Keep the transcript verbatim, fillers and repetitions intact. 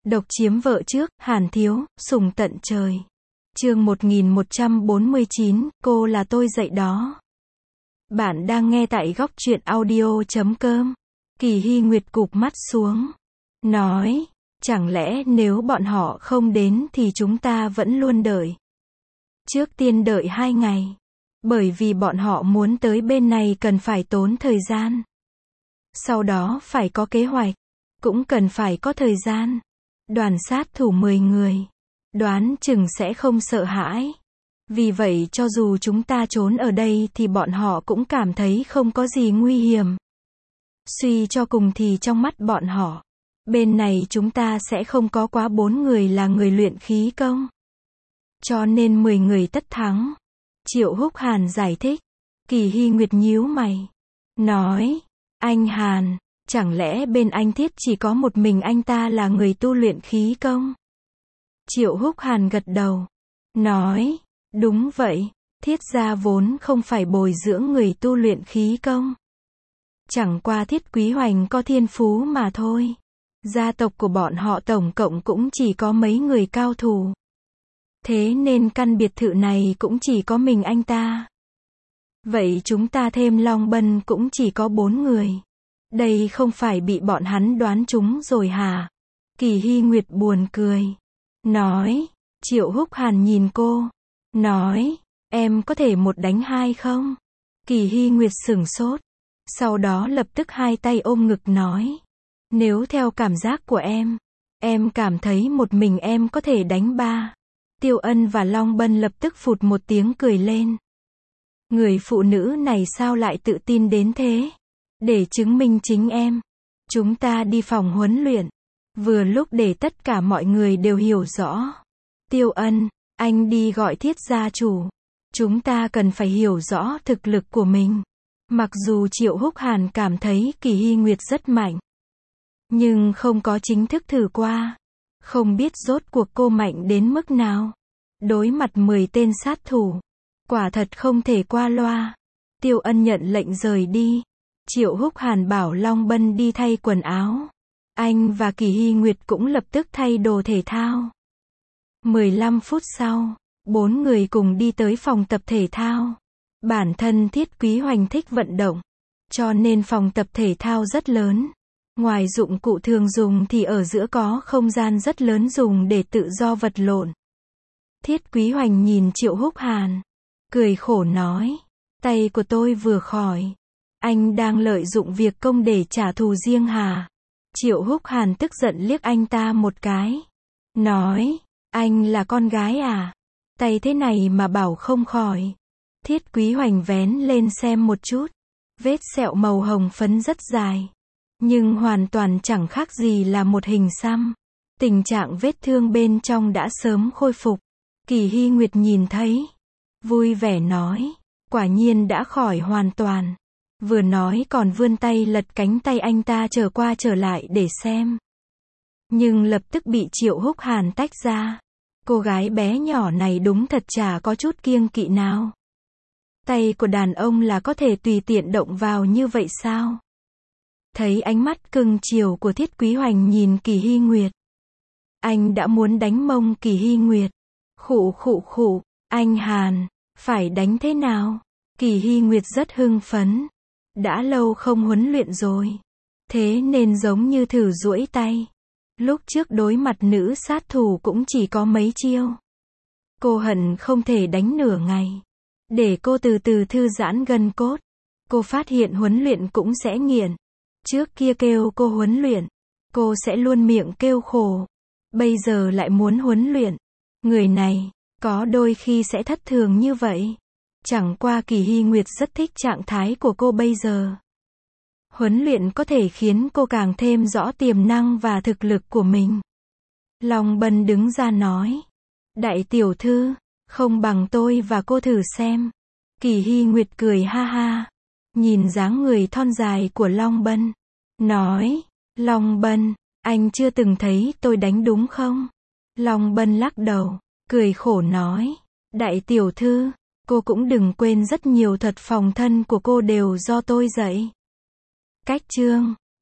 Độc chiếm vợ trước, Hàn Thiếu, sủng tận trời. Chương một nghìn một trăm bốn mươi chín, cô là tôi dạy đó. Bạn đang nghe tại góc truyện audio chấm com. Kỳ Hy Nguyệt cụp mắt xuống. Nói, chẳng lẽ nếu bọn họ không đến thì chúng ta vẫn luôn đợi. Trước tiên đợi hai ngày. Bởi vì bọn họ muốn tới bên này cần phải tốn thời gian. Sau đó phải có kế hoạch. Cũng cần phải có thời gian. Đoàn sát thủ mười người. Đoán chừng sẽ không sợ hãi. Vì vậy cho dù chúng ta trốn ở đây thì bọn họ cũng cảm thấy không có gì nguy hiểm. Suy cho cùng thì trong mắt bọn họ, bên này chúng ta sẽ không có quá bốn người là người luyện khí công. Cho nên mười người tất thắng. Triệu Húc Hàn giải thích. Kỳ Hy Nguyệt nhíu mày. Nói, anh Hàn, chẳng lẽ bên anh Thiết chỉ có một mình anh ta là người tu luyện khí công? Triệu Húc Hàn gật đầu. Nói, đúng vậy, Thiết gia vốn không phải bồi dưỡng người tu luyện khí công. Chẳng qua Thiết Quý Hoành có thiên phú mà thôi. Gia tộc của bọn họ tổng cộng cũng chỉ có mấy người cao thủ. Thế nên căn biệt thự này cũng chỉ có mình anh ta. Vậy chúng ta thêm Long Bân cũng chỉ có bốn người. Đây không phải bị bọn hắn đoán trúng rồi hả? Kỳ Hy Nguyệt buồn cười. Nói, Triệu Húc Hàn nhìn cô. Nói, em có thể một đánh hai không? Kỳ Hy Nguyệt sửng sốt. Sau đó lập tức hai tay ôm ngực nói. Nếu theo cảm giác của em, em cảm thấy một mình em có thể đánh ba. Tiêu Ân và Long Bân lập tức phụt một tiếng cười lên. Người phụ nữ này sao lại tự tin đến thế? Để chứng minh chính em, chúng ta đi phòng huấn luyện. Vừa lúc để tất cả mọi người đều hiểu rõ. Tiêu Ân, anh đi gọi Thiết gia chủ. Chúng ta cần phải hiểu rõ thực lực của mình. Mặc dù Triệu Húc Hàn cảm thấy Kỳ Hy Nguyệt rất mạnh, nhưng không có chính thức thử qua. Không biết rốt cuộc cô mạnh đến mức nào. Đối mặt mười tên sát thủ, quả thật không thể qua loa. Tiêu Ân nhận lệnh rời đi. Triệu Húc Hàn bảo Long Bân đi thay quần áo. Anh và Kỳ Hy Nguyệt cũng lập tức thay đồ thể thao. mười lăm phút sau, bốn người cùng đi tới phòng tập thể thao. Bản thân Thiết Quý Hoành thích vận động, cho nên phòng tập thể thao rất lớn. Ngoài dụng cụ thường dùng thì ở giữa có không gian rất lớn dùng để tự do vật lộn. Thiết Quý Hoành nhìn Triệu Húc Hàn, cười khổ nói, tay của tôi vừa khỏi. Anh đang lợi dụng việc công để trả thù riêng hả? Triệu Húc Hàn tức giận liếc anh ta một cái. Nói, anh là con gái à? Tay thế này mà bảo không khỏi. Thiết Quý Hoành vén lên xem một chút. Vết sẹo màu hồng phấn rất dài. Nhưng hoàn toàn chẳng khác gì là một hình xăm. Tình trạng vết thương bên trong đã sớm khôi phục. Kỳ Hy Nguyệt nhìn thấy. Vui vẻ nói. Quả nhiên đã khỏi hoàn toàn. Vừa nói còn vươn tay lật cánh tay anh ta trở qua trở lại để xem. Nhưng lập tức bị Triệu Húc Hàn tách ra. Cô gái bé nhỏ này đúng thật chả có chút kiêng kỵ nào. Tay của đàn ông là có thể tùy tiện động vào như vậy sao? Thấy ánh mắt cưng chiều của Thiết Quý Hoành nhìn Kỳ Hy Nguyệt. Anh đã muốn đánh mông Kỳ Hy Nguyệt. Khụ khụ khụ, anh Hàn, phải đánh thế nào? Kỳ Hy Nguyệt rất hưng phấn. Đã lâu không huấn luyện rồi. Thế nên giống như thử duỗi tay. Lúc trước đối mặt nữ sát thủ cũng chỉ có mấy chiêu. Cô hận không thể đánh nửa ngày. Để cô từ từ thư giãn gân cốt. Cô phát hiện huấn luyện cũng sẽ nghiện. Trước kia kêu cô huấn luyện, cô sẽ luôn miệng kêu khổ. Bây giờ lại muốn huấn luyện. Người này, có đôi khi sẽ thất thường như vậy. Chẳng qua Kỳ Hy Nguyệt rất thích trạng thái của cô bây giờ. Huấn luyện có thể khiến cô càng thêm rõ tiềm năng và thực lực của mình. Long Bân đứng ra nói. Đại tiểu thư, không bằng tôi và cô thử xem. Kỳ Hy Nguyệt cười ha ha. Nhìn dáng người thon dài của Long Bân. Nói, Long Bân, anh chưa từng thấy tôi đánh đúng không? Long Bân lắc đầu, cười khổ nói. Đại tiểu thư, cô cũng đừng quên rất nhiều thuật phòng thân của cô đều do tôi dạy. Cách chương